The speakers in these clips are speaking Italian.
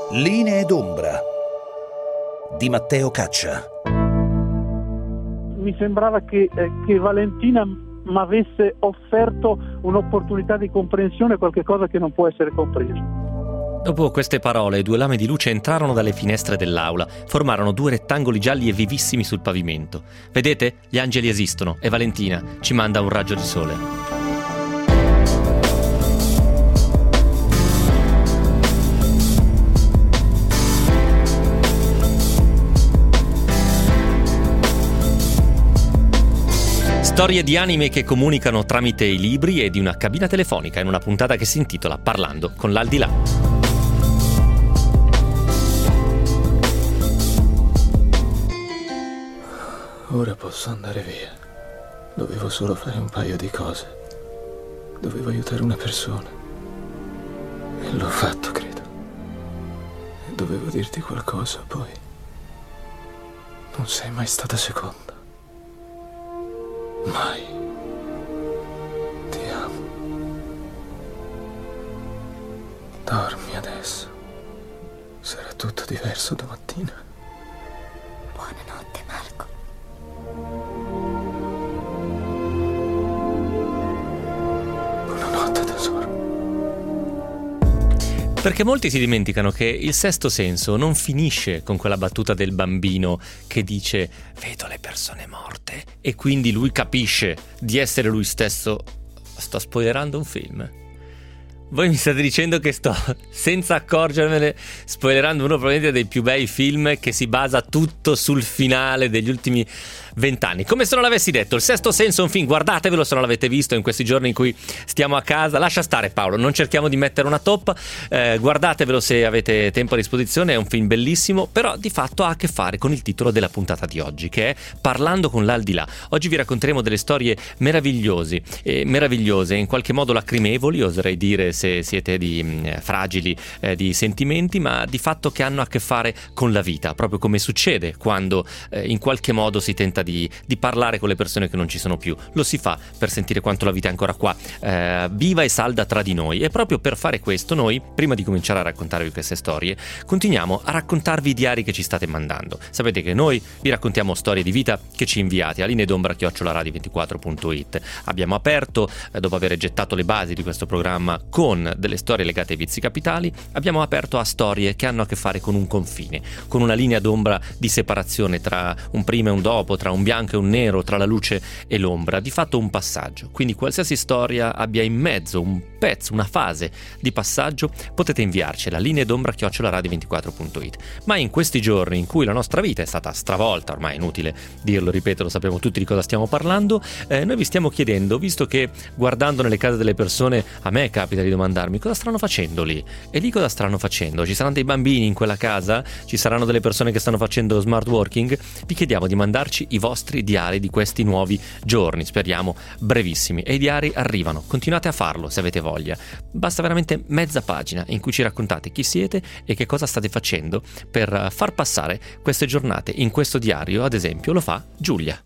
Linee d'ombra di Matteo Caccia. Mi sembrava che Valentina mi avesse offerto un'opportunità di comprensione, qualche cosa che non può essere compreso. Dopo queste parole, 2 lame di luce entrarono dalle finestre dell'aula, formarono 2 rettangoli gialli e vivissimi sul pavimento. Vedete? Gli angeli esistono e Valentina ci manda un raggio di sole. Storie di anime che comunicano tramite i libri e di una cabina telefonica in una puntata che si intitola Parlando con l'Aldilà. Ora posso andare via. Dovevo solo fare un paio di cose. Dovevo aiutare una persona. E l'ho fatto, credo. E dovevo dirti qualcosa, poi. Non sei mai stata seconda. Mai. Ti amo. Dormi adesso. Sarà tutto diverso domattina. Buonanotte, Marco. Buonanotte, tesoro. Perché molti si dimenticano che il sesto senso non finisce con quella battuta del bambino che dice «vedo le persone morte» e quindi lui capisce di essere lui stesso. Sto spoilerando un film? Voi mi state dicendo che sto, senza accorgermene, spoilerando uno probabilmente dei più bei film che si basa tutto sul finale degli ultimi 20 anni. Come se non l'avessi detto, Il Sesto Senso è un film, guardatevelo se non l'avete visto in questi giorni in cui stiamo a casa. Lascia stare, Paolo, non cerchiamo di mettere una toppa, guardatevelo se avete tempo a disposizione, è un film bellissimo, però di fatto ha a che fare con il titolo della puntata di oggi, che è Parlando con l'Aldilà. Oggi vi racconteremo delle storie meravigliose, in qualche modo lacrimevoli, oserei dire se siete fragili di sentimenti, ma di fatto che hanno a che fare con la vita, proprio come succede quando in qualche modo si tenta di parlare con le persone che non ci sono più. Lo si fa per sentire quanto la vita è ancora qua, viva e salda tra di noi, e proprio per fare questo noi, prima di cominciare a raccontarvi queste storie, continuiamo a raccontarvi i diari che ci state mandando. Sapete che noi vi raccontiamo storie di vita che ci inviate a lineedombra@radio24.it. Abbiamo aperto, dopo aver gettato le basi di questo programma con delle storie legate ai vizi capitali, abbiamo aperto a storie che hanno a che fare con un confine, con una linea d'ombra di separazione tra un prima e un dopo, tra un bianco e un nero, tra la luce e l'ombra, di fatto un passaggio. Quindi qualsiasi storia abbia in mezzo un pezzo, una fase di passaggio, potete inviarcela a lineedombra@radio24.it. Ma in questi giorni in cui la nostra vita è stata stravolta, ormai è inutile dirlo, ripeto, lo sappiamo tutti di cosa stiamo parlando, noi vi stiamo chiedendo, visto che guardando nelle case delle persone a me capita di domandarmi cosa stanno facendo lì, e lì cosa stanno facendo? Ci saranno dei bambini in quella casa? Ci saranno delle persone che stanno facendo smart working? Vi chiediamo di mandarci i vostri diari di questi nuovi giorni, speriamo brevissimi, e i diari arrivano, continuate a farlo se avete voglia, basta veramente mezza pagina in cui ci raccontate chi siete e che cosa state facendo per far passare queste giornate. In questo diario, ad esempio, lo fa Giulia.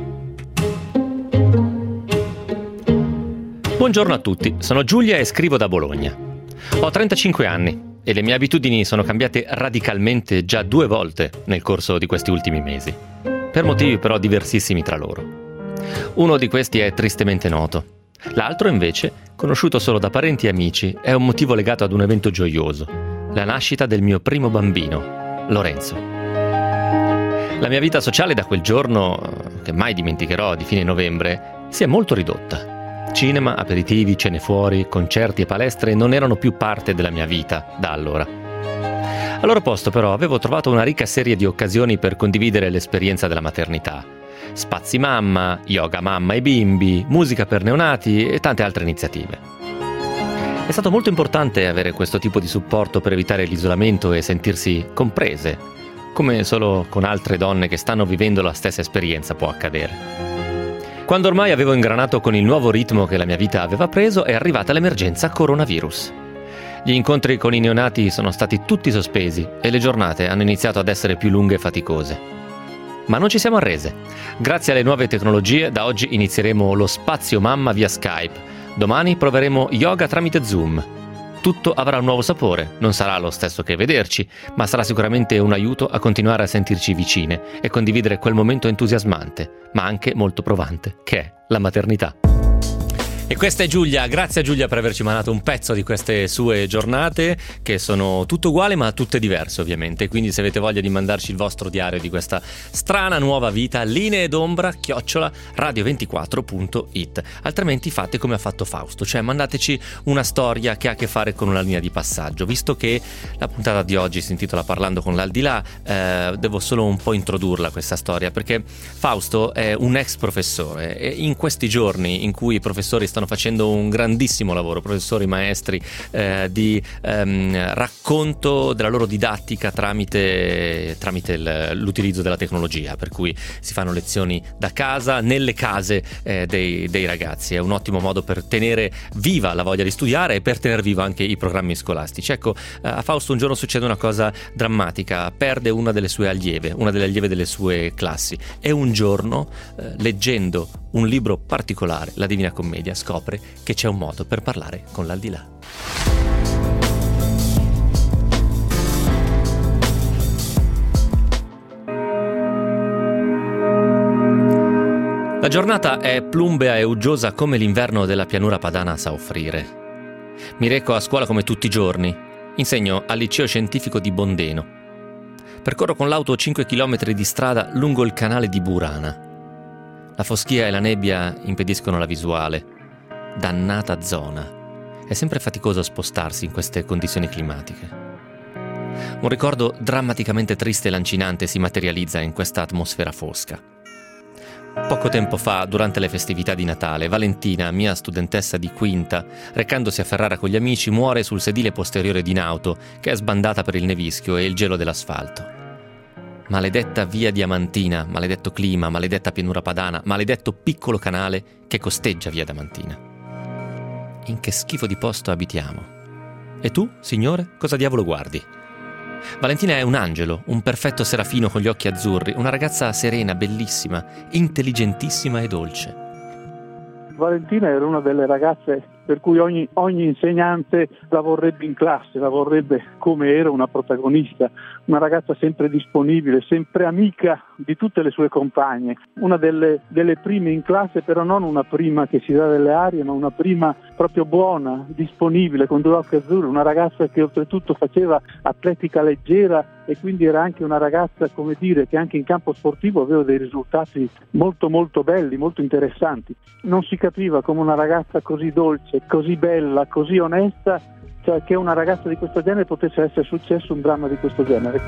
Buongiorno a tutti, sono Giulia e scrivo da Bologna. Ho 35 anni e le mie abitudini sono cambiate radicalmente già 2 volte nel corso di questi ultimi mesi, per motivi però diversissimi tra loro. Uno di questi è tristemente noto, l'altro invece, conosciuto solo da parenti e amici, è un motivo legato ad un evento gioioso, la nascita del mio primo bambino, Lorenzo. La mia vita sociale da quel giorno, che mai dimenticherò, di fine novembre, si è molto ridotta. Cinema, aperitivi, cene fuori, concerti e palestre non erano più parte della mia vita da allora. Al loro posto però avevo trovato una ricca serie di occasioni per condividere l'esperienza della maternità. Spazi mamma, yoga mamma e bimbi, musica per neonati e tante altre iniziative. È stato molto importante avere questo tipo di supporto per evitare l'isolamento e sentirsi comprese, come solo con altre donne che stanno vivendo la stessa esperienza può accadere. Quando ormai avevo ingranato con il nuovo ritmo che la mia vita aveva preso, è arrivata l'emergenza coronavirus. Gli incontri con i neonati sono stati tutti sospesi e le giornate hanno iniziato ad essere più lunghe e faticose. Ma non ci siamo arrese. Grazie alle nuove tecnologie, da oggi inizieremo lo spazio mamma via Skype. Domani proveremo yoga tramite Zoom. Tutto avrà un nuovo sapore, non sarà lo stesso che vederci, ma sarà sicuramente un aiuto a continuare a sentirci vicine e condividere quel momento entusiasmante, ma anche molto provante, che è la maternità. E questa è Giulia, grazie a Giulia per averci mandato un pezzo di queste sue giornate che sono tutte uguali ma tutte diverse ovviamente, quindi se avete voglia di mandarci il vostro diario di questa strana nuova vita, lineedombra@radio24.it, altrimenti fate come ha fatto Fausto, cioè mandateci una storia che ha a che fare con una linea di passaggio. Visto che la puntata di oggi si intitola Parlando con l'aldilà, devo solo un po' introdurla questa storia, perché Fausto è un ex professore e in questi giorni in cui i professori stanno facendo un grandissimo lavoro, professori, maestri, di racconto della loro didattica tramite l'utilizzo della tecnologia, per cui si fanno lezioni da casa, nelle case dei ragazzi. È un ottimo modo per tenere viva la voglia di studiare e per tenere viva anche i programmi scolastici. Ecco, a Fausto un giorno succede una cosa drammatica, perde una delle allieve delle sue classi, e un giorno, leggendo un libro particolare, la Divina Commedia, scopre che c'è un modo per parlare con l'aldilà. La giornata è plumbea e uggiosa come l'inverno della pianura padana sa offrire. Mi reco a scuola come tutti i giorni. Insegno al liceo scientifico di Bondeno. Percorro con l'auto 5 chilometri di strada lungo il canale di Burana. La foschia e la nebbia impediscono la visuale. Dannata zona. È sempre faticoso spostarsi in queste condizioni climatiche. Un ricordo drammaticamente triste e lancinante si materializza in questa atmosfera fosca. Poco tempo fa, durante le festività di Natale, Valentina, mia studentessa di quinta, recandosi a Ferrara con gli amici, muore sul sedile posteriore di un'auto che è sbandata per il nevischio e il gelo dell'asfalto. Maledetta via Diamantina, maledetto clima, maledetta pianura padana, maledetto piccolo canale che costeggia via Diamantina. In che schifo di posto abitiamo? E tu, signore, cosa diavolo guardi? Valentina è un angelo, un perfetto serafino con gli occhi azzurri, una ragazza serena, bellissima, intelligentissima e dolce. Valentina era una delle ragazze per cui ogni insegnante la vorrebbe in classe, la vorrebbe come era una protagonista, una ragazza sempre disponibile, sempre amica di tutte le sue compagne, una delle prime in classe, però non una prima che si dà delle arie, ma una prima proprio buona, disponibile, con due occhi azzurri, una ragazza che oltretutto faceva atletica leggera e quindi era anche una ragazza, come dire, che anche in campo sportivo aveva dei risultati molto molto belli, molto interessanti. Non si capiva come una ragazza così dolce, così bella, così onesta, cioè che una ragazza di questo genere potesse essere successo un dramma di questo genere.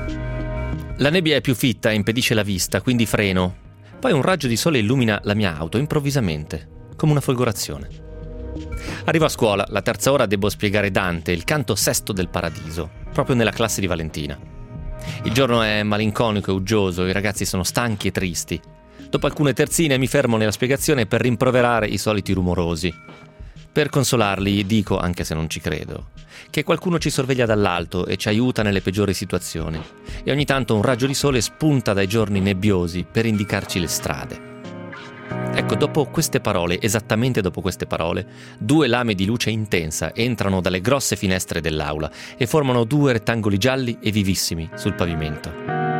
La nebbia è più fitta e impedisce la vista, quindi freno. Poi un raggio di sole illumina la mia auto improvvisamente, come una folgorazione. Arrivo a scuola, la terza ora devo spiegare Dante, il canto sesto del Paradiso, proprio nella classe di Valentina. Il giorno è malinconico e uggioso, i ragazzi sono stanchi e tristi. Dopo alcune terzine mi fermo nella spiegazione per rimproverare i soliti rumorosi. Per consolarli dico, anche se non ci credo, che qualcuno ci sorveglia dall'alto e ci aiuta nelle peggiori situazioni, e ogni tanto un raggio di sole spunta dai giorni nebbiosi per indicarci le strade. Ecco, dopo queste parole, esattamente dopo queste parole, due lame di luce intensa entrano dalle grosse finestre dell'aula e formano due rettangoli gialli e vivissimi sul pavimento.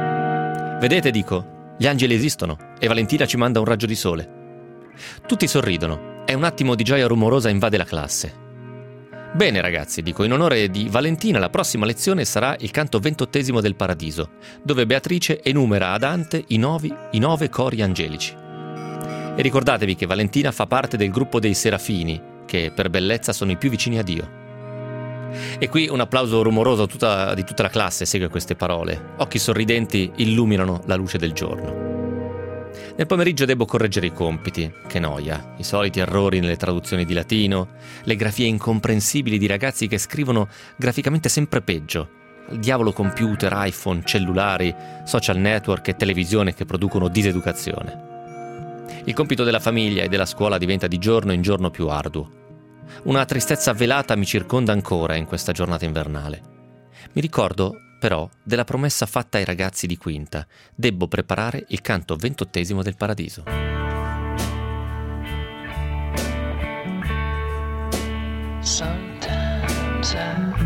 Vedete, dico, gli angeli esistono e Valentina ci manda un raggio di sole. Tutti sorridono e un attimo di gioia rumorosa invade la classe. Bene ragazzi, dico, in onore di Valentina la prossima lezione sarà il canto 28° del Paradiso, dove Beatrice enumera a Dante i 9 cori angelici. E ricordatevi che Valentina fa parte del gruppo dei serafini, che per bellezza sono i più vicini a Dio. E qui un applauso rumoroso di tutta la classe segue queste parole. Occhi sorridenti illuminano la luce del giorno. Nel pomeriggio devo correggere i compiti. Che noia, i soliti errori nelle traduzioni di latino, le grafie incomprensibili di ragazzi che scrivono graficamente sempre peggio. Al diavolo computer, iPhone, cellulari, social network e televisione che producono diseducazione. Il compito della famiglia e della scuola diventa di giorno in giorno più arduo. Una tristezza velata mi circonda ancora in questa giornata invernale. Mi ricordo, però, della promessa fatta ai ragazzi di quinta. Debbo preparare il canto 28° del Paradiso. Sometimes I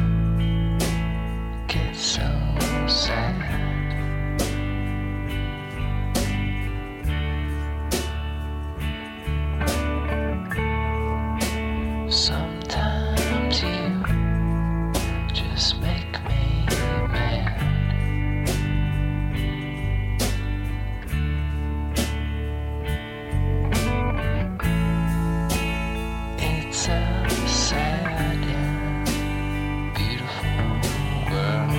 just make me mad. It's a sad and beautiful world.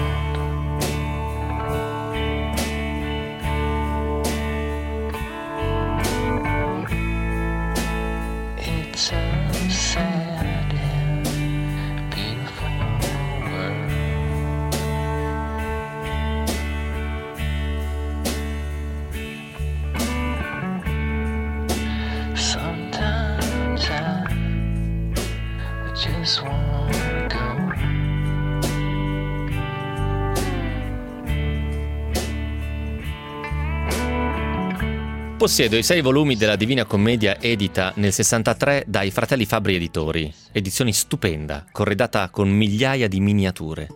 It's a sad and beautiful world. Sometimes I just wanna go. Possiedo i 6 volumi della Divina Commedia edita nel 63 dai Fratelli Fabbri Editori, edizione stupenda, corredata con migliaia di miniature.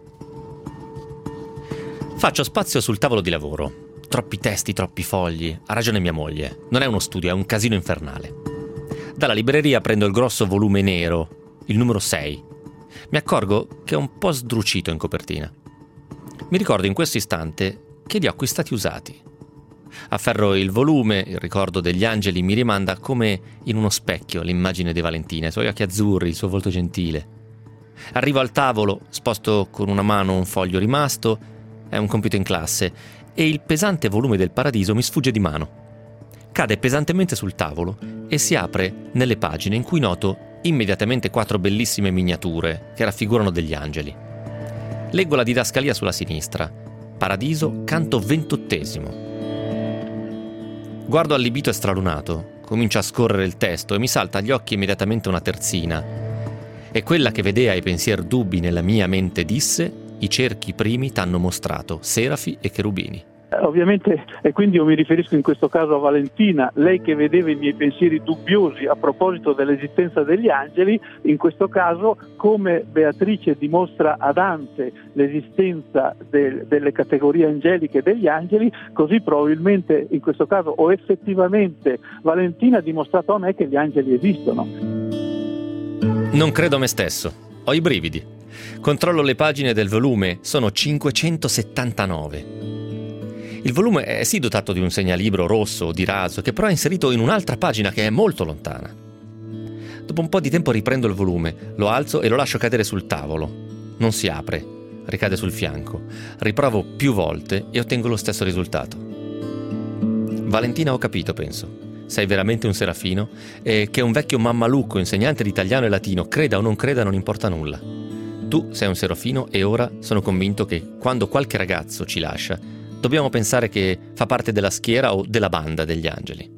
Faccio spazio sul tavolo di lavoro. Troppi testi, troppi fogli. Ha ragione mia moglie. Non è uno studio, è un casino infernale. Dalla libreria prendo il grosso volume nero, il numero 6. Mi accorgo che è un po' sdrucito in copertina. Mi ricordo in questo istante che li ho acquistati usati. Afferro il volume, il ricordo degli angeli mi rimanda come in uno specchio l'immagine di Valentina, i suoi occhi azzurri, il suo volto gentile. Arrivo al tavolo, sposto con una mano un foglio rimasto, è un compito in classe, e il pesante volume del Paradiso mi sfugge di mano. Cade pesantemente sul tavolo e si apre nelle pagine in cui noto immediatamente 4 bellissime miniature che raffigurano degli angeli. Leggo la didascalia sulla sinistra. Paradiso, canto 28. Guardo allibito e stralunato, comincia a scorrere il testo e mi salta agli occhi immediatamente una terzina. E quella che vedea i pensier dubbi nella mia mente disse: i cerchi primi t'hanno mostrato serafi e cherubini. Ovviamente, e quindi io mi riferisco in questo caso a Valentina, lei che vedeva i miei pensieri dubbiosi a proposito dell'esistenza degli angeli, in questo caso come Beatrice dimostra a Dante l'esistenza delle categorie angeliche degli angeli, così probabilmente in questo caso o effettivamente Valentina ha dimostrato a me che gli angeli esistono. Non credo a me stesso, ho i brividi. Controllo le pagine del volume, sono 579. Il volume è sì dotato di un segnalibro rosso o di raso, che però è inserito in un'altra pagina che è molto lontana. Dopo un po' di tempo riprendo il volume, lo alzo e lo lascio cadere sul tavolo. Non si apre, ricade sul fianco. Riprovo più volte e ottengo lo stesso risultato. Valentina, ho capito, penso. Sei veramente un serafino e che un vecchio mammalucco insegnante di italiano e latino, creda o non creda, non importa nulla. Tu sei un serafino e ora sono convinto che quando qualche ragazzo ci lascia, dobbiamo pensare che fa parte della schiera o della banda degli angeli.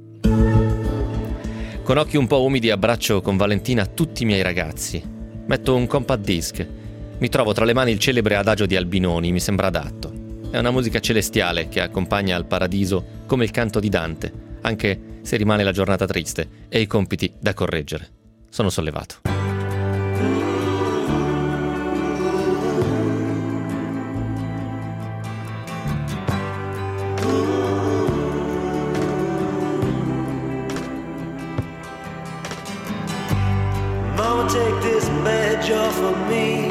Con occhi un po' umidi abbraccio con Valentina tutti i miei ragazzi. Metto un compact disc. Mi trovo tra le mani il celebre adagio di Albinoni, mi sembra adatto. È una musica celestiale che accompagna al Paradiso come il canto di Dante, anche se rimane la giornata triste e i compiti da correggere. Sono sollevato. Mama, take this badge off of me.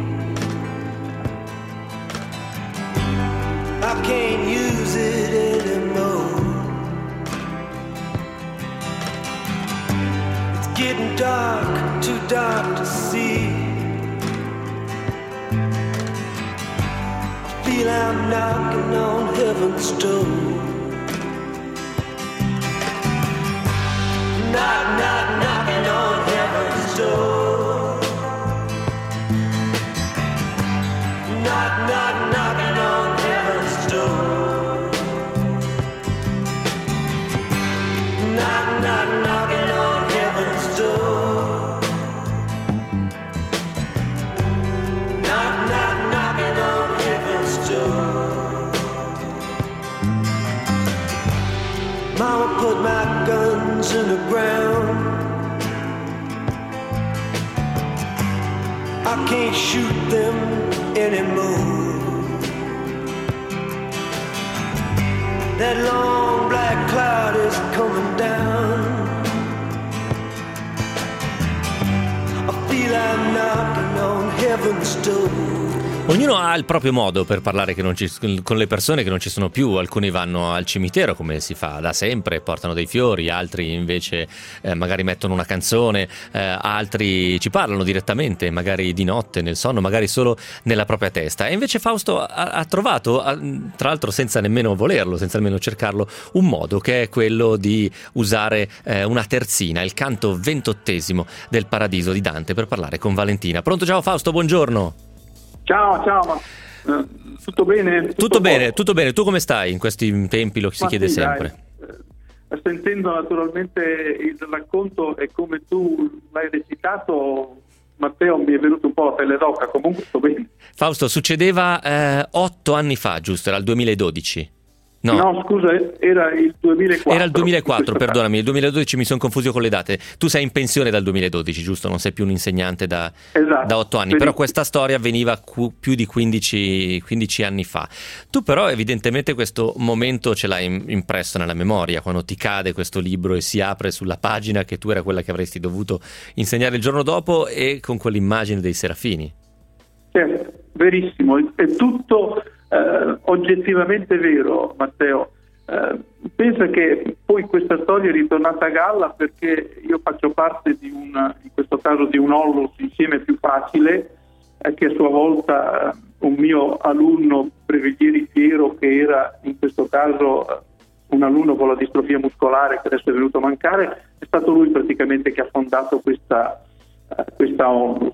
I can't use it anymore. It's getting dark, too dark to see. I feel I'm knocking on heaven's door. Knock, knock, knocking on heaven's door. Knock, knock, knocking on heaven's door. Knock, knock, knocking on heaven's door. Knock, knock, knocking on heaven's door. Mama put my guns in the ground. I can't shoot them anymore. That long black cloud is coming down. I feel I'm knocking on heaven's stove. Ognuno ha il proprio modo per parlare con le persone che non ci sono più. Alcuni vanno al cimitero, come si fa da sempre, portano dei fiori, altri invece magari mettono una canzone, altri ci parlano direttamente, magari di notte, nel sonno, magari solo nella propria testa. E invece Fausto ha trovato, tra l'altro senza nemmeno volerlo, senza nemmeno cercarlo, un modo che è quello di usare una terzina, il canto 28° del Paradiso di Dante, per parlare con Valentina. Pronto? Ciao Fausto, buongiorno. Ciao, ma tutto bene? Tutto bene. Tu come stai in questi tempi? Lo si chiede sempre. Sentendo naturalmente il racconto e come tu l'hai recitato, Matteo, mi è venuto un po' la pelle d'oca. Comunque sto bene. Fausto, succedeva 8 anni fa, giusto? Era il 2012. No, scusa, era il 2004. Era il 2004, perdonami, il 2012 mi sono confuso con le date. Tu sei in pensione dal 2012, giusto? Non sei più un insegnante da 8 anni, però questa storia avveniva più di 15 anni fa. Tu però evidentemente questo momento ce l'hai impresso nella memoria, quando ti cade questo libro e si apre sulla pagina che tu era quella che avresti dovuto insegnare il giorno dopo, e con quell'immagine dei serafini. Certo, verissimo, è tutto oggettivamente vero, Matteo. Pensa che poi questa storia è ritornata a galla perché io faccio parte in questo caso di un Onlus Insieme Più Facile, che a sua volta un mio alunno, Prevedieri Piero, che era in questo caso un alunno con la distrofia muscolare che adesso è venuto a mancare, è stato lui praticamente che ha fondato questa Onlus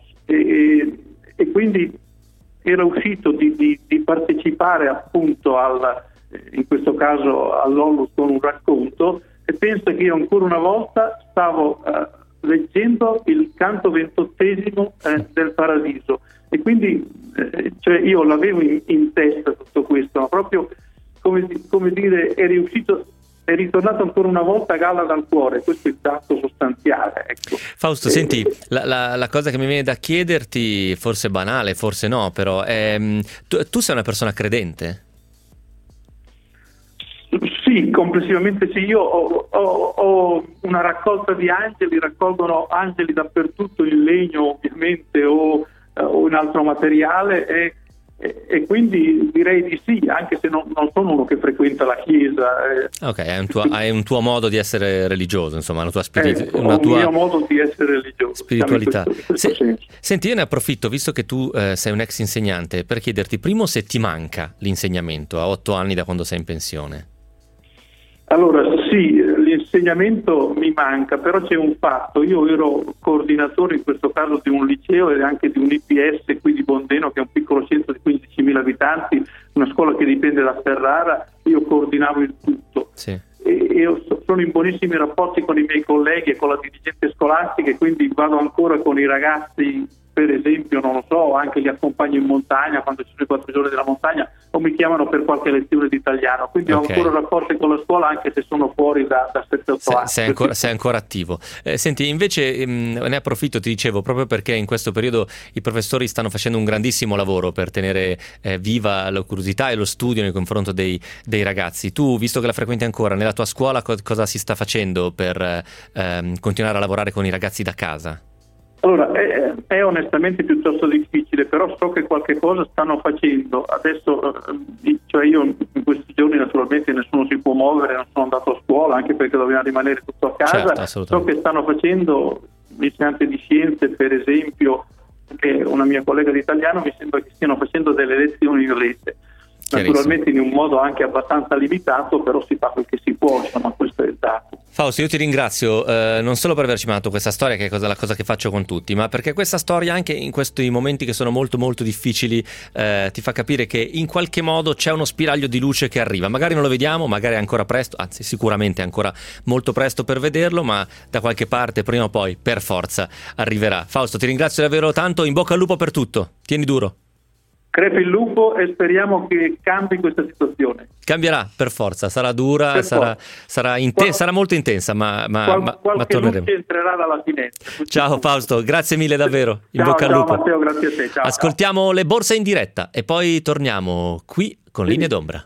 e quindi era uscito di partecipare appunto in questo caso all'Onlus con un racconto, e penso che io ancora una volta stavo leggendo il canto 28° del Paradiso, e quindi cioè io l'avevo in testa tutto questo, ma proprio come dire è ritornato ancora una volta a galla dal cuore. Questo è il dato sostanziale, ecco. Fausto, senti, la cosa che mi viene da chiederti, forse banale, forse no, però tu sei una persona credente? Sì, complessivamente sì. Io ho una raccolta di angeli, raccolgono angeli dappertutto, in legno ovviamente o in altro materiale, e quindi direi di sì, anche se non sono uno che frequenta la chiesa. Ok, hai un tuo modo di essere religioso, insomma, una tua un mio modo di essere religioso, spiritualità. In questo senso. Senti, io ne approfitto, visto che tu sei un ex insegnante, per chiederti primo se ti manca l'insegnamento a 8 anni da quando sei in pensione. Allora sì, l'insegnamento mi manca, però c'è un fatto: io ero coordinatore in questo caso di un liceo e anche di un IPS qui di Bondeno, che è un piccolo centro di 15.000 abitanti, una scuola che dipende da Ferrara. Io coordinavo il tutto. Sì. E sono in buonissimi rapporti con i miei colleghi e con la dirigente scolastica, e quindi vado ancora con i ragazzi, per esempio, non lo so, anche li accompagno in montagna quando ci sono i 4 giorni della montagna, o mi chiamano per qualche lezione di italiano, quindi ho ancora rapporti con la scuola anche se sono fuori da 7-8 anni. Sei ancora attivo. Senti, invece ne approfitto, ti dicevo, proprio perché in questo periodo i professori stanno facendo un grandissimo lavoro per tenere viva la curiosità e lo studio nei confronto dei ragazzi. Tu, visto che la frequenti ancora, nella tua scuola cosa si sta facendo per continuare a lavorare con i ragazzi da casa? Allora, è onestamente piuttosto difficile, però so che qualche cosa stanno facendo. Adesso, cioè io in questi giorni naturalmente nessuno si può muovere, non sono andato a scuola, anche perché doveva rimanere tutto a casa. Certo, so che stanno facendo l'insegnante di scienze, per esempio, che una mia collega di italiano, mi sembra che stiano facendo delle lezioni in rete. Naturalmente in un modo anche abbastanza limitato, però si fa quel che si può, insomma, questo è il dato. Fausto, io ti ringrazio non solo per averci mandato questa storia, che è la cosa che faccio con tutti, ma perché questa storia, anche in questi momenti che sono molto molto difficili, ti fa capire che in qualche modo c'è uno spiraglio di luce che arriva. Magari non lo vediamo, magari è ancora presto, anzi sicuramente è ancora molto presto per vederlo, ma da qualche parte prima o poi per forza arriverà. Fausto, ti ringrazio davvero tanto, in bocca al lupo per tutto, tieni duro. Crepi il lupo e speriamo che cambi questa situazione. Cambierà per forza, sarà dura, sarà molto intensa, ma torneremo. Luce entrerà dalla finestra. Ciao Fausto, grazie mille davvero. In bocca al lupo. Matteo, grazie a te. Ciao, ascoltiamo le borse in diretta e poi torniamo qui con Linee d'Ombra.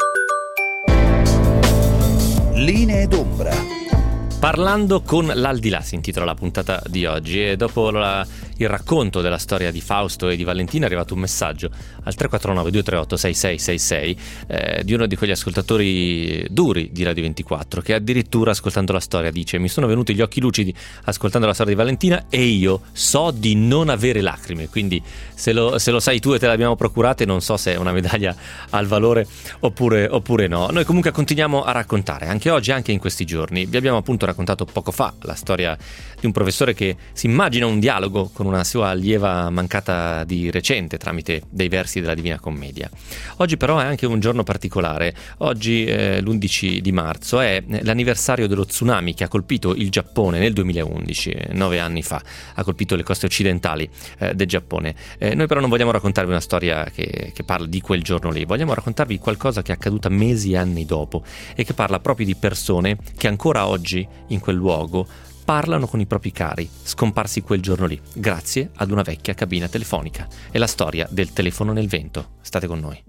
Linee d'Ombra. Parlando con l'aldilà si intitola la puntata di oggi, e dopo il racconto della storia di Fausto e di Valentina è arrivato un messaggio al 349 238 6666 di uno di quegli ascoltatori duri di Radio 24, che addirittura ascoltando la storia dice: mi sono venuti gli occhi lucidi ascoltando la storia di Valentina e io so di non avere lacrime, quindi se lo sai tu e te l'abbiamo procurate, non so se è una medaglia al valore oppure no. Noi comunque continuiamo a raccontare anche oggi, anche in questi giorni. Vi abbiamo appunto raccontato poco fa la storia di un professore che si immagina un dialogo con una sua allieva mancata di recente tramite dei versi della Divina Commedia. Oggi però è anche un giorno particolare. Oggi l'11 di marzo è l'anniversario dello tsunami che ha colpito il Giappone nel 2011, 9 anni fa, ha colpito le coste occidentali del Giappone. Noi però non vogliamo raccontarvi una storia che parla di quel giorno lì, vogliamo raccontarvi qualcosa che è accaduta mesi e anni dopo e che parla proprio di persone che ancora oggi in quel luogo parlano con i propri cari scomparsi quel giorno lì, grazie ad una vecchia cabina telefonica. È la storia del telefono nel vento. State con noi.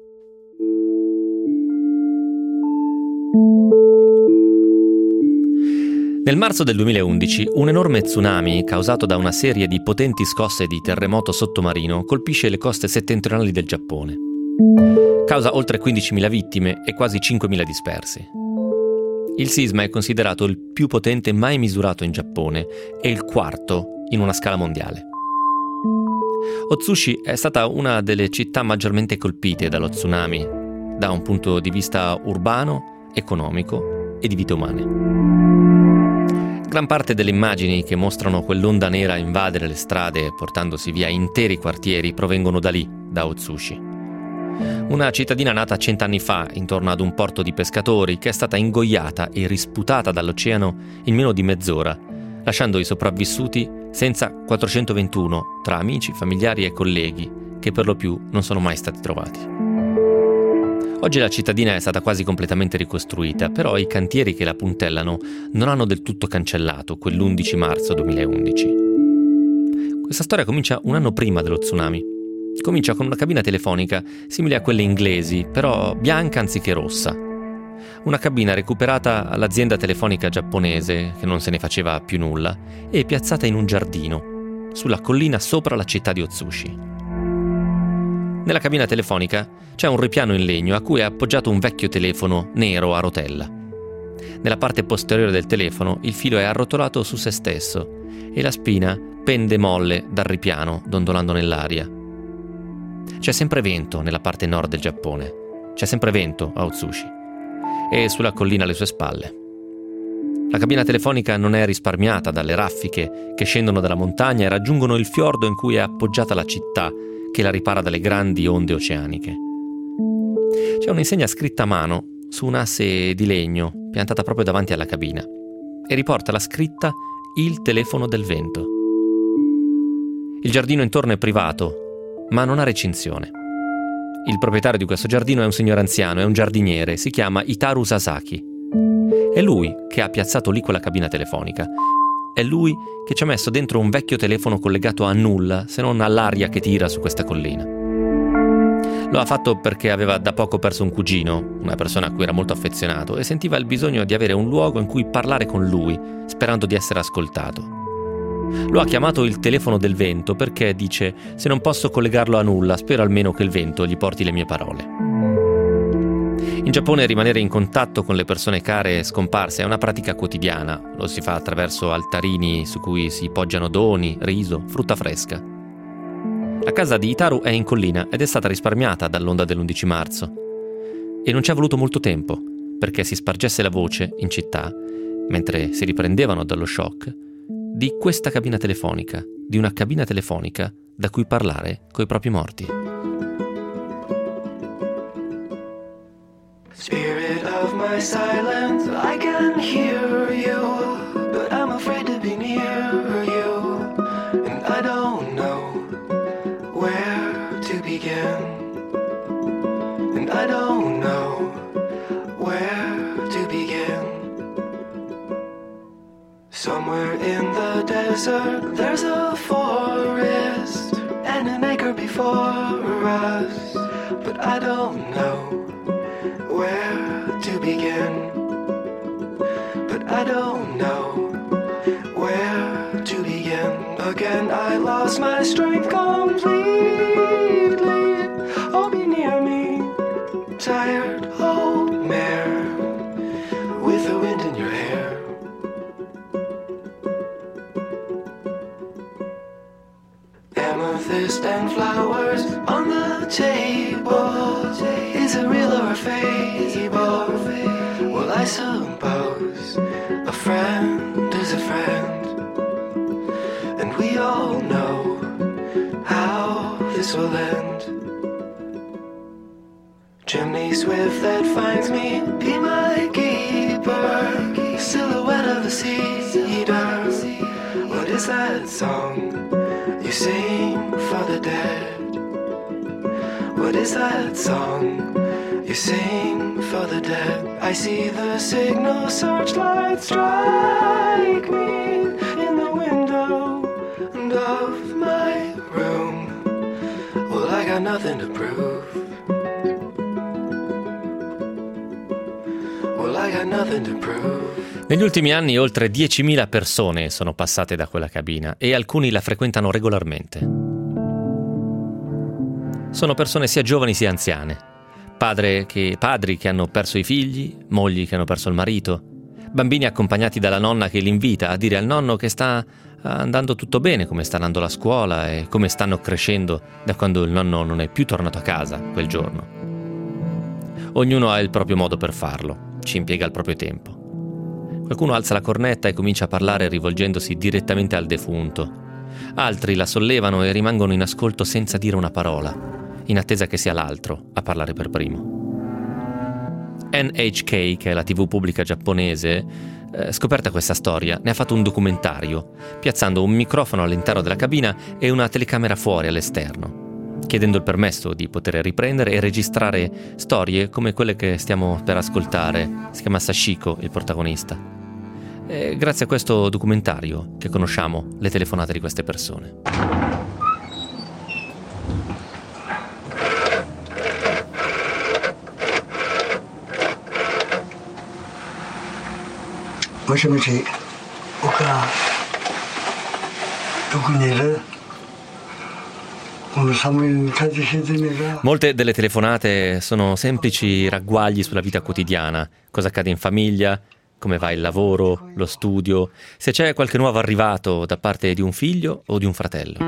Nel marzo del 2011 un enorme tsunami causato da una serie di potenti scosse di terremoto sottomarino colpisce le coste settentrionali del Giappone. Causa oltre 15.000 vittime e quasi 5.000 dispersi. Il sisma è considerato il più potente mai misurato in Giappone e il quarto in una scala mondiale. Otsushi è stata una delle città maggiormente colpite dallo tsunami, da un punto di vista urbano, economico e di vite umane. Gran parte delle immagini che mostrano quell'onda nera invadere le strade portandosi via interi quartieri provengono da lì, da Otsushi. Una cittadina nata 100 anni fa intorno ad un porto di pescatori che è stata ingoiata e risputata dall'oceano in meno di mezz'ora, lasciando i sopravvissuti senza 421 tra amici, familiari e colleghi che per lo più non sono mai stati trovati. Oggi la cittadina è stata quasi completamente ricostruita, però i cantieri che la puntellano non hanno del tutto cancellato quell'11 marzo 2011. Questa storia comincia un anno prima dello tsunami. Comincia con una cabina telefonica simile a quelle inglesi, però bianca anziché rossa. Una cabina recuperata all'azienda telefonica giapponese, che non se ne faceva più nulla, e piazzata in un giardino, sulla collina sopra la città di Otsushi. Nella cabina telefonica c'è un ripiano in legno a cui è appoggiato un vecchio telefono nero a rotella. Nella parte posteriore del telefono il filo è arrotolato su se stesso e la spina pende molle dal ripiano, dondolando nell'aria. C'è sempre vento nella parte nord del Giappone, c'è sempre vento a Otsushi e sulla collina alle sue spalle. La cabina telefonica non è risparmiata dalle raffiche che scendono dalla montagna e raggiungono il fiordo in cui è appoggiata la città che la ripara dalle grandi onde oceaniche. C'è un'insegna scritta a mano su un asse di legno piantata proprio davanti alla cabina e riporta la scritta "Il telefono del vento". Il giardino intorno è privato, ma non ha recinzione. Il proprietario di questo giardino è un signore anziano, è un giardiniere, si chiama Hitaru Sasaki. È lui che ha piazzato lì quella cabina telefonica. È lui che ci ha messo dentro un vecchio telefono collegato a nulla, se non all'aria che tira su questa collina. Lo ha fatto perché aveva da poco perso un cugino, una persona a cui era molto affezionato, e sentiva il bisogno di avere un luogo in cui parlare con lui, sperando di essere ascoltato. Lo ha chiamato il telefono del vento perché dice: se non posso collegarlo a nulla, spero almeno che il vento gli porti le mie parole. In Giappone rimanere in contatto con le persone care scomparse è una pratica quotidiana. Lo si fa attraverso altarini su cui si poggiano doni, riso, frutta fresca. La casa di Hitaru è in collina ed è stata risparmiata dall'onda dell'11 marzo. E non ci è voluto molto tempo perché si spargesse la voce in città, mentre si riprendevano dallo shock, di questa cabina telefonica, di una cabina telefonica da cui parlare coi propri morti. Spirit of my silence, I can hear you, but I'm afraid to be near you, and I don't know where to begin, and I don't know where to begin. Somewhere in the desert there's a forest and an acre before us, but I don't know where to begin, but I don't know where to begin again. weekend I lost my strength completely. Oh, be near me, tired old mare with the wind in your hair. Amethyst and flowers on the table. Is it real or a fable? Well, I suppose a friend is a friend, and we all know how this will end. Chimney swift that finds me, be my keeper. Silhouette of the cedar. What is that song you sing for the dead? What is that song you sing for the dead? I see the signal searchlight strike me in the window of my room. Well, I got nothing to prove. Well, I got nothing to prove. Negli ultimi anni oltre 10.000 persone sono passate da quella cabina e alcuni la frequentano regolarmente. Sono persone sia giovani sia anziane, padri che hanno perso i figli, mogli che hanno perso il marito, bambini accompagnati dalla nonna che li invita a dire al nonno che sta andando tutto bene, come sta andando la scuola e come stanno crescendo da quando il nonno non è più tornato a casa quel giorno. Ognuno ha il proprio modo per farlo, ci impiega il proprio tempo. Qualcuno alza la cornetta e comincia a parlare rivolgendosi direttamente al defunto. Altri la sollevano e rimangono in ascolto senza dire una parola, in attesa che sia l'altro a parlare per primo. NHK, che è la TV pubblica giapponese, scoperta questa storia, ne ha fatto un documentario, piazzando un microfono all'interno della cabina e una telecamera fuori all'esterno, chiedendo il permesso di poter riprendere e registrare storie come quelle che stiamo per ascoltare. Si chiama Sashiko, il protagonista. È grazie a questo documentario che conosciamo le telefonate di queste persone. Molte delle telefonate sono semplici ragguagli sulla vita quotidiana, cosa accade in famiglia, come va il lavoro, lo studio, se c'è qualche nuovo arrivato da parte di un figlio o di un fratello.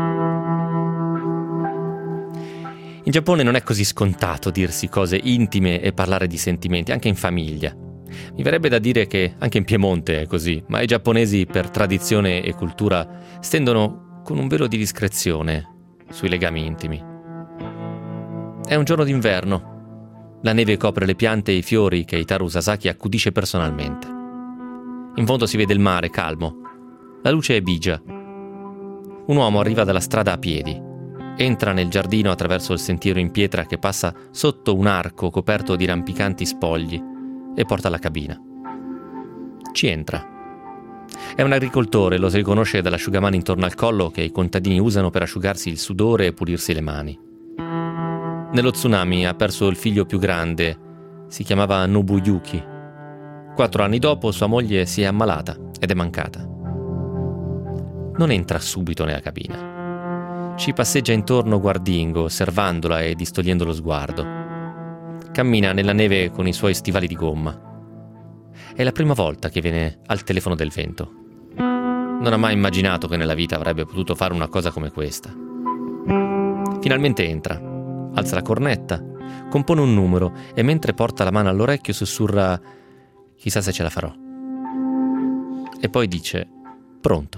In Giappone non è così scontato dirsi cose intime e parlare di sentimenti, anche in famiglia. Mi verrebbe da dire che anche in Piemonte è così, ma i giapponesi per tradizione e cultura stendono con un velo di discrezione sui legami intimi. È un giorno d'inverno. La neve copre le piante e i fiori che Hitaru Sasaki accudisce personalmente. In fondo si vede il mare calmo. La luce è bigia. Un uomo arriva dalla strada a piedi. Entra nel giardino attraverso il sentiero in pietra che passa sotto un arco coperto di rampicanti spogli e porta alla cabina. Ci entra. È un agricoltore, lo si riconosce dall'asciugamano intorno al collo che i contadini usano per asciugarsi il sudore e pulirsi le mani. Nello tsunami ha perso il figlio più grande, si chiamava Nobuyuki. 4 anni dopo sua moglie si è ammalata ed è mancata. Non entra subito nella cabina. Ci passeggia intorno guardingo, osservandola e distogliendo lo sguardo. Cammina nella neve con i suoi stivali di gomma. È la prima volta che viene al telefono del vento. Non ha mai immaginato che nella vita avrebbe potuto fare una cosa come questa. Finalmente entra. Alza la cornetta, compone un numero e mentre porta la mano all'orecchio sussurra «Chissà se ce la farò». E poi dice «Pronto».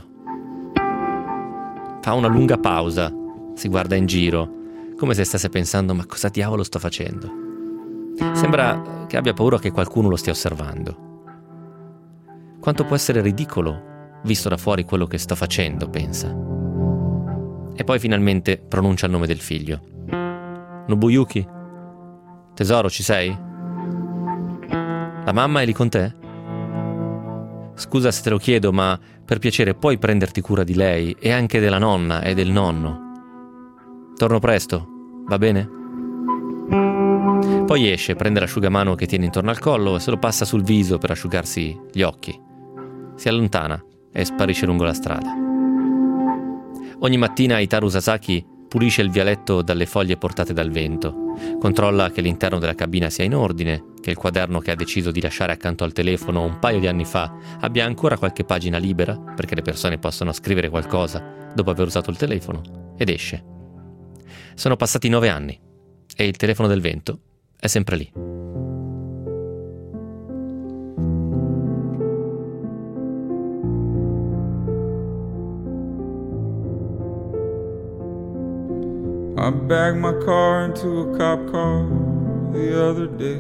Fa una lunga pausa, si guarda in giro, come se stesse pensando «Ma cosa diavolo sto facendo?». Sembra che abbia paura che qualcuno lo stia osservando. Quanto può essere ridicolo, visto da fuori quello che sto facendo, pensa. E poi finalmente pronuncia il nome del figlio. Nobuyuki? Tesoro, ci sei? La mamma è lì con te? Scusa se te lo chiedo, ma per piacere puoi prenderti cura di lei e anche della nonna e del nonno? Torno presto, va bene? Poi esce, prende l'asciugamano che tiene intorno al collo e se lo passa sul viso per asciugarsi gli occhi. Si allontana e sparisce lungo la strada. Ogni mattina Hitaru Sasaki pulisce il vialetto dalle foglie portate dal vento, controlla che l'interno della cabina sia in ordine, che il quaderno che ha deciso di lasciare accanto al telefono un paio di anni fa abbia ancora qualche pagina libera perché le persone possano scrivere qualcosa dopo aver usato il telefono, ed esce. Sono passati 9 anni e il telefono del vento è sempre lì. I backed my car into a cop car the other day.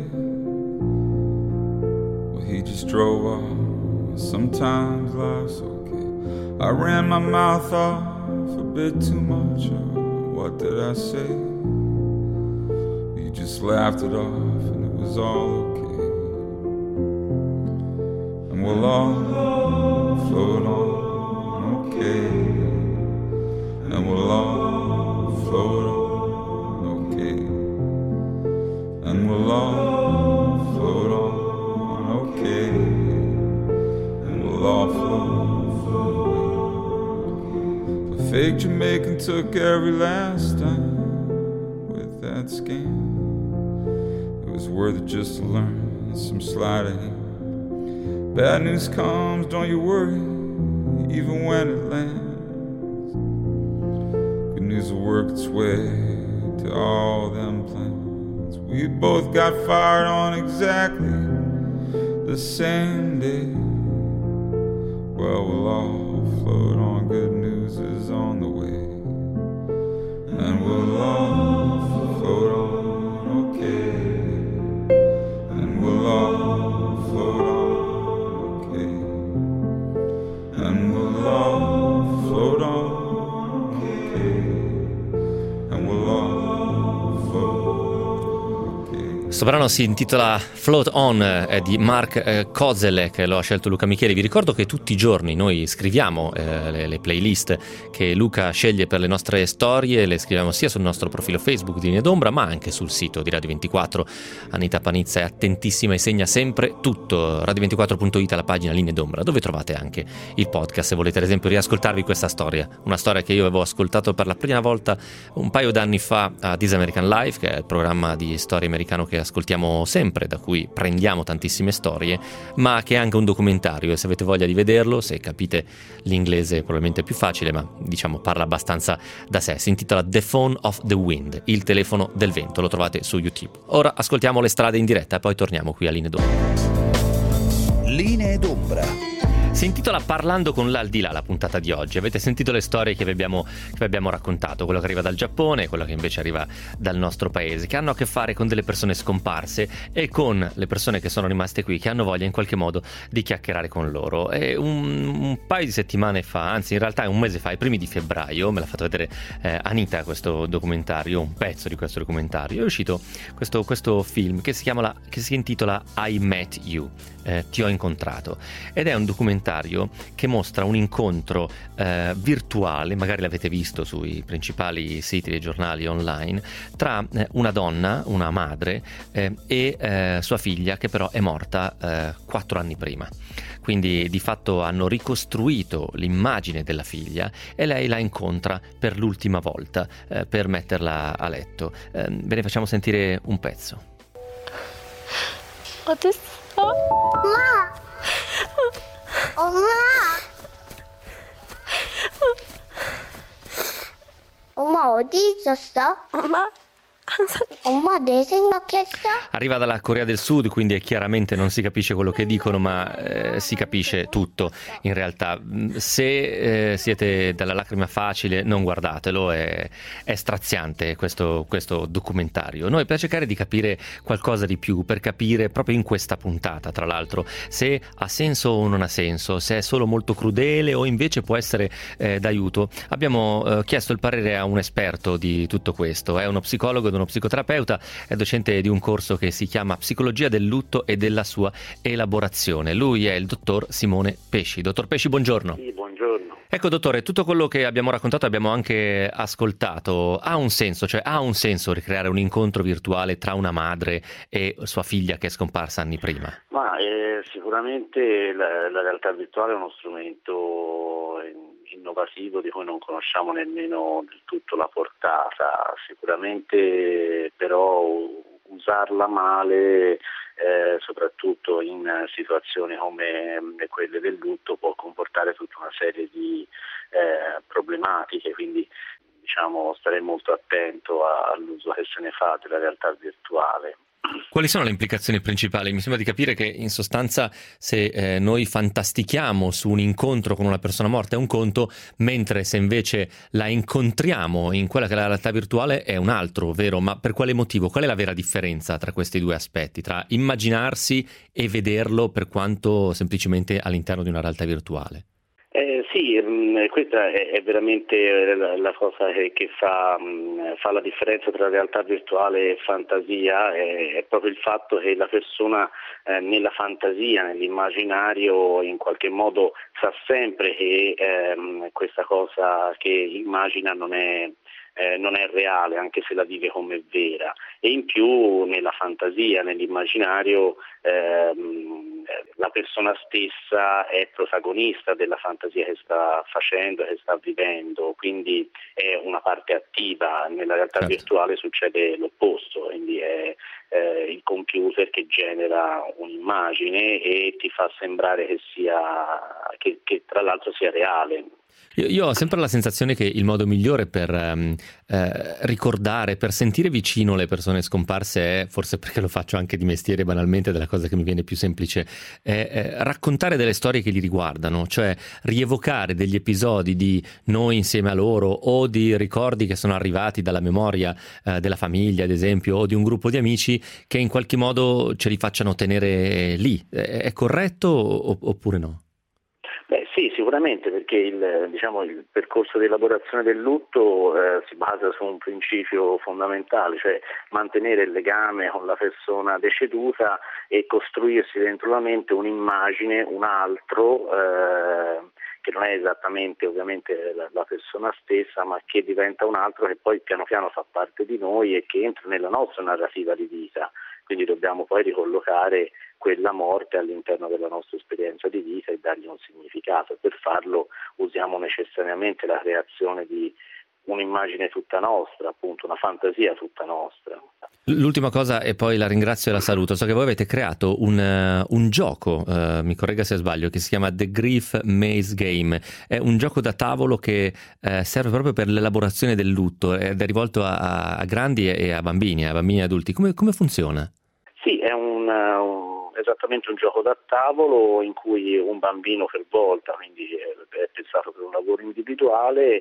Well, he just drove off. Sometimes life's okay. I ran my mouth off a bit too much. What did I say? You just laughed it off and it was all okay. And we'll all float on, okay. And we'll all float on, okay. And we'll all float on, okay. And we'll all float. The fake Jamaican took every last dime with that scam. It was worth it just to learn some sleight of hand. Bad news comes, don't you worry, even when it lands. News will work its way to all them plans. We both got fired on exactly the same day. Well, we'll all float on, good news is on the way. And we'll all float on, okay. And we'll all float on, okay. And we'll all float on. Questo brano si intitola Float On, è di Mark Kozelek, lo ha scelto Luca Micheli. Vi ricordo che tutti i giorni noi scriviamo le playlist che Luca sceglie per le nostre storie, le scriviamo sia sul nostro profilo Facebook di Linee d'Ombra ma anche sul sito di Radio 24. Anita Panizza è attentissima e segna sempre tutto. Radio24.it è la pagina Linee d'Ombra, dove trovate anche il podcast se volete ad esempio riascoltarvi questa storia, una storia che io avevo ascoltato per la prima volta un paio d'anni fa a This American Life, che è il programma di storia americano che ascoltiamo sempre, da cui prendiamo tantissime storie, ma che è anche un documentario, e se avete voglia di vederlo, se capite l'inglese probabilmente è più facile, ma diciamo parla abbastanza da sé. Si intitola The Phone of the Wind, il telefono del vento, lo trovate su YouTube. Ora ascoltiamo le strade in diretta e poi torniamo qui a Linee d'Ombra. Linee d'Ombra. Si intitola Parlando con l'aldilà la puntata di oggi. Avete sentito le storie che vi abbiamo raccontato, quello che arriva dal Giappone, quello che invece arriva dal nostro paese, che hanno a che fare con delle persone scomparse e con le persone che sono rimaste qui, che hanno voglia in qualche modo di chiacchierare con loro. E un paio di settimane fa, anzi in realtà è un mese fa, i primi di febbraio, me l'ha fatto vedere Anita questo documentario, un pezzo di questo documentario. È uscito questo film che si intitola I Met You, Ti ho incontrato, ed è un documentario che mostra un incontro virtuale, magari l'avete visto sui principali siti dei giornali online, tra una donna, una madre e sua figlia, che però è morta 4 anni prima. Quindi di fatto hanno ricostruito l'immagine della figlia e lei la incontra per l'ultima volta per metterla a letto. Ve ne facciamo sentire un pezzo. 엄마 어디 있었어? 엄마 내 생각했어? Arriva dalla Corea del Sud, quindi chiaramente non si capisce quello che dicono, ma si capisce tutto in realtà. Se siete dalla lacrima facile non guardatelo, è straziante questo documentario. Noi per cercare di capire qualcosa di più, per capire proprio in questa puntata tra l'altro se ha senso o non ha senso, se è solo molto crudele o invece può essere d'aiuto, abbiamo chiesto il parere a un esperto di tutto questo. È uno psicologo ed uno psicoterapeuta, è docente di un corso che si chiama Psicologia del lutto e della sua elaborazione. Lui è il dottor Simone Pesci. Dottor Pesci, buongiorno. Sì, buongiorno. Ecco dottore, tutto quello che abbiamo raccontato, abbiamo anche ascoltato, ha un senso, cioè ha un senso ricreare un incontro virtuale tra una madre e sua figlia che è scomparsa anni prima? Ma sicuramente la realtà virtuale è uno strumento innovativo di cui non conosciamo nemmeno del tutto la portata. Sicuramente però usarla male, soprattutto in situazioni come quelle del lutto, può comportare tutta una serie di problematiche, quindi starei molto attento all'uso che se ne fa della realtà virtuale. Quali sono le implicazioni principali? Mi sembra di capire che in sostanza se noi fantastichiamo su un incontro con una persona morta è un conto, mentre se invece la incontriamo in quella che è la realtà virtuale è un altro, vero? Ma per quale motivo? Qual è la vera differenza tra questi due aspetti, tra immaginarsi e vederlo per quanto semplicemente all'interno di una realtà virtuale? Sì, questa è veramente la cosa che fa la differenza tra realtà virtuale e fantasia, è proprio il fatto che la persona nella fantasia, nell'immaginario, in qualche modo sa sempre che questa cosa che immagina non è reale, anche se la vive come vera, e in più nella fantasia, nell'immaginario, la persona stessa è protagonista della fantasia che sta facendo, che sta vivendo, quindi è una parte attiva. Nella realtà virtuale succede l'opposto, quindi è il computer che genera un'immagine e ti fa sembrare che tra l'altro sia reale. Io ho sempre la sensazione che il modo migliore per ricordare, per sentire vicino le persone scomparse è, forse perché lo faccio anche di mestiere banalmente, della cosa che mi viene più semplice, è raccontare delle storie che li riguardano, cioè rievocare degli episodi di noi insieme a loro o di ricordi che sono arrivati dalla memoria della famiglia, ad esempio, o di un gruppo di amici che in qualche modo ce li facciano tenere lì. È corretto oppure no? Beh sì, sicuramente, perché il percorso di elaborazione del lutto si basa su un principio fondamentale, cioè mantenere il legame con la persona deceduta e costruirsi dentro la mente un'immagine, un altro che non è esattamente ovviamente la persona stessa, ma che diventa un altro che poi piano piano fa parte di noi e che entra nella nostra narrativa di vita. Quindi dobbiamo poi ricollocare quella morte all'interno della nostra esperienza di vita e dargli un significato. E per farlo usiamo necessariamente la creazione di un'immagine tutta nostra, appunto una fantasia tutta nostra. L'ultima cosa, e poi la ringrazio e la saluto. So che voi avete creato un gioco, mi corregga se sbaglio, che si chiama The Grief Maze Game. È un gioco da tavolo che serve proprio per l'elaborazione del lutto ed è rivolto a grandi e a bambini e adulti. Come funziona? Sì, è esattamente un gioco da tavolo in cui un bambino per volta, quindi è pensato per un lavoro individuale,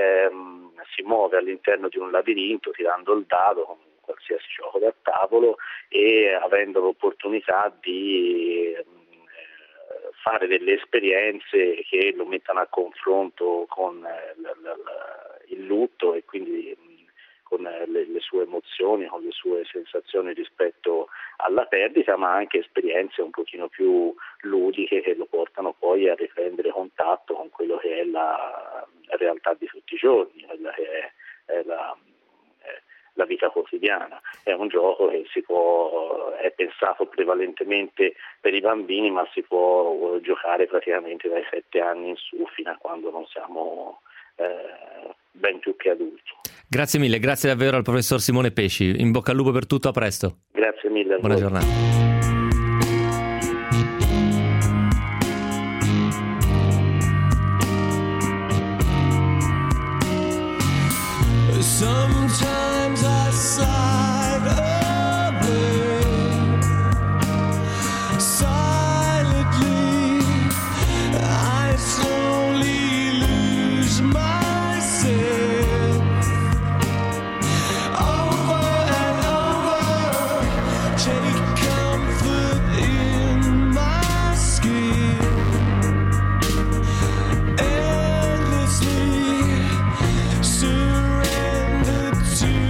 si muove all'interno di un labirinto tirando il dado con qualsiasi gioco da tavolo e avendo l'opportunità di fare delle esperienze che lo mettano a confronto con il lutto e quindi con le sue emozioni, con le sue sensazioni rispetto alla perdita, ma anche esperienze un pochino più ludiche che lo portano poi a riprendere contatto con quello che è la realtà di tutti i giorni, quella che è la vita quotidiana. È un gioco che è pensato prevalentemente per i bambini, ma si può giocare praticamente dai 7 anni in su fino a quando non siamo ben più che adulti. Grazie mille, grazie davvero al professor Simone Pesci. In bocca al lupo per tutto, a presto. Grazie mille a Buona voi. giornata. Sometimes I slide away silently. I slowly lose myself over and over. Take comfort in my skin. Endlessly surrender to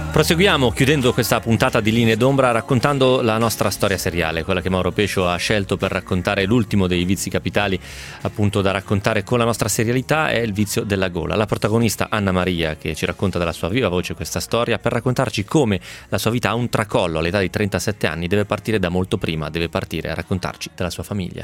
Proseguiamo chiudendo questa puntata di Linee d'Ombra raccontando la nostra storia seriale, quella che Mauro Pescio ha scelto per raccontare l'ultimo dei vizi capitali, appunto da raccontare con la nostra serialità, è il vizio della gola. La protagonista Anna Maria, che ci racconta dalla sua viva voce questa storia per raccontarci come la sua vita ha un tracollo all'età di 37 anni, deve partire da molto prima, deve partire a raccontarci della sua famiglia.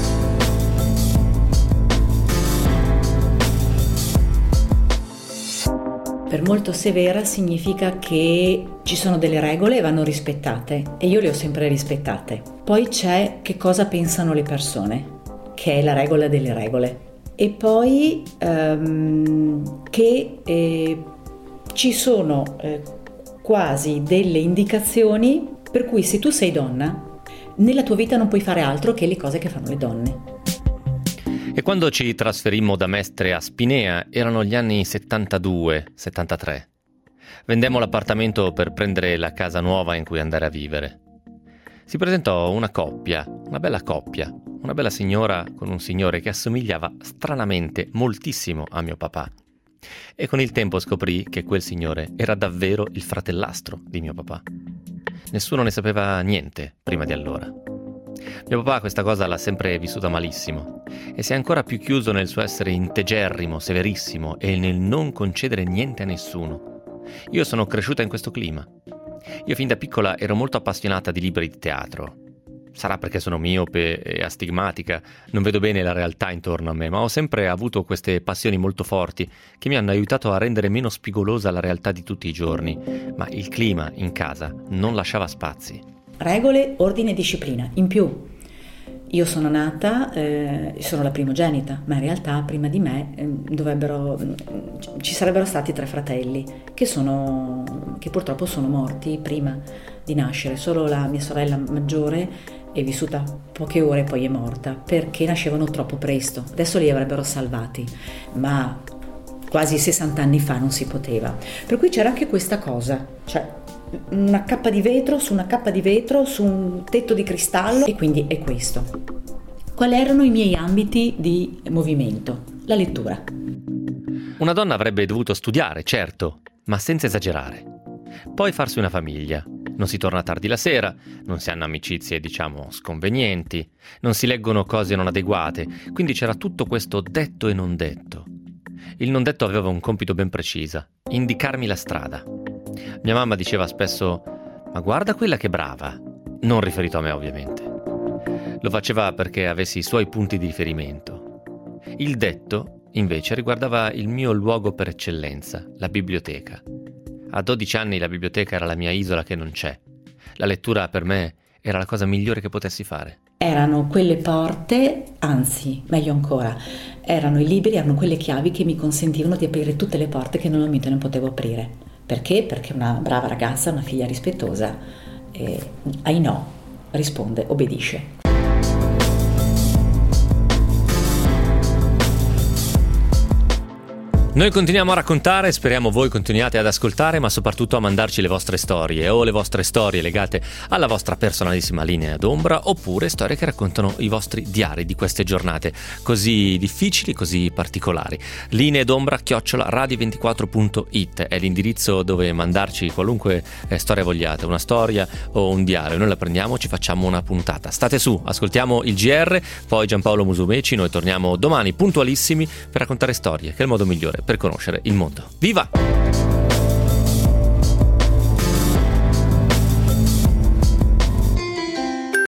Per molto severa significa che ci sono delle regole e vanno rispettate, e io le ho sempre rispettate. Poi c'è che cosa pensano le persone, che è la regola delle regole. E poi ci sono quasi delle indicazioni per cui se tu sei donna, nella tua vita non puoi fare altro che le cose che fanno le donne. E quando ci trasferimmo da Mestre a Spinea erano gli anni 72-73. Vendemmo l'appartamento per prendere la casa nuova in cui andare a vivere. Si presentò una coppia, una bella signora con un signore che assomigliava stranamente moltissimo a mio papà. E con il tempo scoprì che quel signore era davvero il fratellastro di mio papà. Nessuno ne sapeva niente prima di allora. Mio papà questa cosa l'ha sempre vissuta malissimo e si è ancora più chiuso nel suo essere integerrimo, severissimo e nel non concedere niente a nessuno. Io sono cresciuta in questo clima. Io fin da piccola ero molto appassionata di libri di teatro. Sarà perché sono miope e astigmatica, non vedo bene la realtà intorno a me, ma ho sempre avuto queste passioni molto forti che mi hanno aiutato a rendere meno spigolosa la realtà di tutti i giorni, ma il clima in casa non lasciava spazi. Regole, ordine e disciplina. In più, io sono nata, sono la primogenita, ma in realtà prima di me ci sarebbero stati 3 fratelli che purtroppo sono morti prima di nascere. Solo la mia sorella maggiore è vissuta poche ore e poi è morta perché nascevano troppo presto. Adesso li avrebbero salvati, ma quasi 60 anni fa non si poteva. Per cui c'era anche questa cosa, cioè una cappa di vetro su una cappa di vetro su un tetto di cristallo, e quindi è questo. Quali erano i miei ambiti di movimento? La lettura. Una donna avrebbe dovuto studiare, certo, ma senza esagerare. Poi farsi una famiglia. Non si torna tardi la sera, non si hanno amicizie, sconvenienti, non si leggono cose non adeguate, quindi c'era tutto questo detto e non detto. Il non detto aveva un compito ben preciso: indicarmi la strada. Mia mamma diceva spesso: ma guarda quella che brava, non riferito a me ovviamente. Lo faceva perché avessi i suoi punti di riferimento. Il detto invece riguardava il mio luogo per eccellenza, la biblioteca. A 12 anni la biblioteca era la mia isola che non c'è. La lettura per me era la cosa migliore che potessi fare. Erano quelle porte, anzi, meglio ancora, erano i libri, erano quelle chiavi che mi consentivano di aprire tutte le porte che normalmente non potevo aprire. Perché? Perché una brava ragazza, una figlia rispettosa, ai no, risponde, obbedisce. Noi continuiamo a raccontare, speriamo voi continuiate ad ascoltare, ma soprattutto a mandarci le vostre storie o le vostre storie legate alla vostra personalissima linea d'ombra, oppure storie che raccontano i vostri diari di queste giornate così difficili, così particolari. Linee d'ombra @radio24.it è l'indirizzo dove mandarci qualunque storia vogliate, una storia o un diario. Noi la prendiamo, ci facciamo una puntata. State su, ascoltiamo il GR, poi Giampaolo Musumeci. Noi torniamo domani puntualissimi per raccontare storie, che è il modo migliore per conoscere il mondo. Viva!